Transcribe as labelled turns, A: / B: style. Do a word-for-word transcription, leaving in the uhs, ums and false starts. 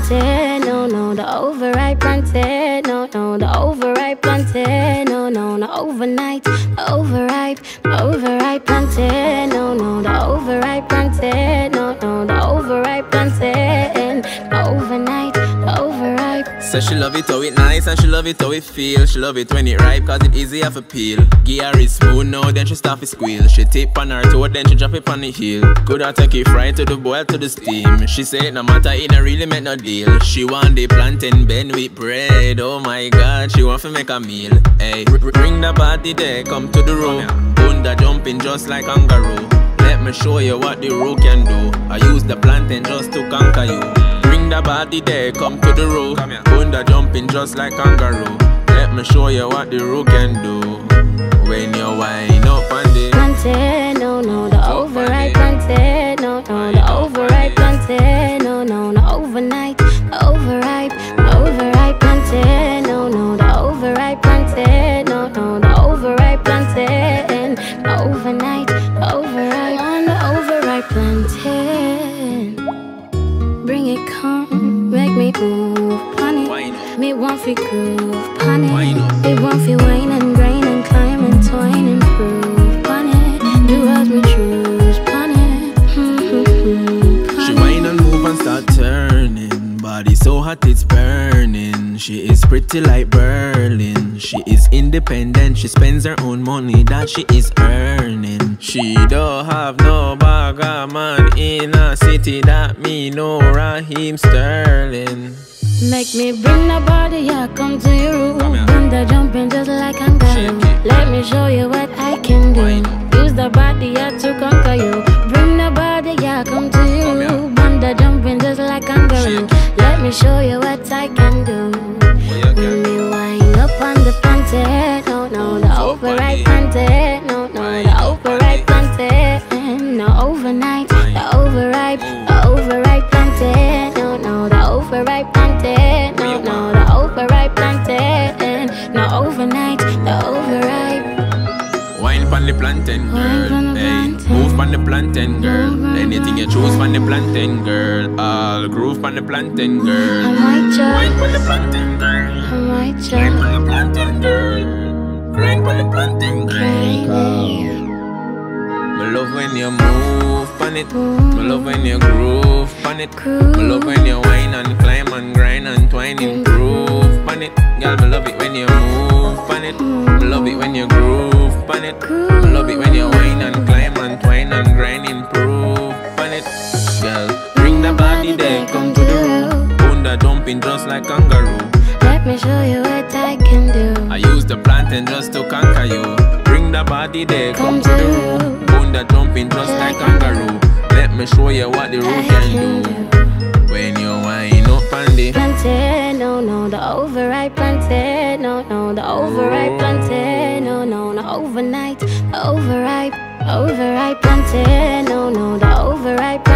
A: plantain, no, no, the overripe plantain, no, no, the overripe plantain, no, no, the overnight, the overripe, the overripe plantain, no, no, the overripe plantain, no, no, the overripe plantain, the overnight, the overripe.
B: Say she love it how it nice and she love it how it feel. She love it when it ripe cause it easy off a peel. Give her it smooth now then she start to squeal. She tip on her toe then she drop it on the heel. Could I take it right to the boil to the steam. She say no matter it don't really make no deal. She want the plantain bend with bread. Oh my god she want to make a meal. Hey, bring the body there come to the room. Bunda jumping just like kangaroo. Let me show you what the roux can do. I use the plantain just to conquer you. Bring the body there, come to the roux. Bunda jumping just like kangaroo. Let me show you what the roux can do. When you wind up on the
A: plantain, no, no, the overripe plantain, no, no, the overripe plantain, no, no, the overnight, the overripe, the overripe plantain, no, no, the overripe plantain, no, no, the overripe plantain, the overnight, the overripe, on the overripe plantain. Bring it come, make me move, pon it. Me want fi groove, pon it. Me want fi wine and grind and climb and twine and prove, pon it. Do as me choose, pon it. Mm-hmm,
B: she whine and move and start turning. Body so hot it's burning. She is pretty like Berlin. She is independent. She spends her own money that she is earning. She don't have no bag of man in a city that me know Raheem Sterling.
A: Make me bring the body, yeah, come to your room. Bunda jumping just like kangaroo. Let me show you what I can do. Use the body, yeah, to conquer you. Bring the body, yeah, come to you. Bunda jumping just like kangaroo. Let me show you what I can do. When me wind up on the plantain, no, no, the overripe plantain, no, no, the overripe plantain, no, overnight, the overripe, the overripe plantain, no, no, the overripe plantain, no, no, the overripe plantain, no, overnight, the overripe.
B: Wine pon the plantain, girl. Hey, move pon the plantain, girl. Anything you choose pon the plantain, girl. All groove pon the plantain, girl.
A: I might just
B: wine pon the plantain, girl.
A: I might just
B: grind pon the plantain, girl. Grind pon the plantain, girl. Me love when you move pon it. Me love when you groove pon it. Me love when you whine and climb and grind and twine and groove pon it. Girl, me love it when you move pon it. Me love it when you groove pon it. Me love it when you whine and climb and twine and grind and improve pon it. Girl, bring the body there, come to the room. Bunda jumping just like kangaroo.
A: Let me show you what I can do.
B: I use the plantain just to conquer you. Bring the body there, come to the room. Bunda jumping just like kangaroo. Let me show you what the roux can do. When you wind up on the
A: plantain, no, no, the overripe plantain, no, no, the overripe plantain, no, no, the overnight, the overripe, overripe plantain, no, no, the overripe.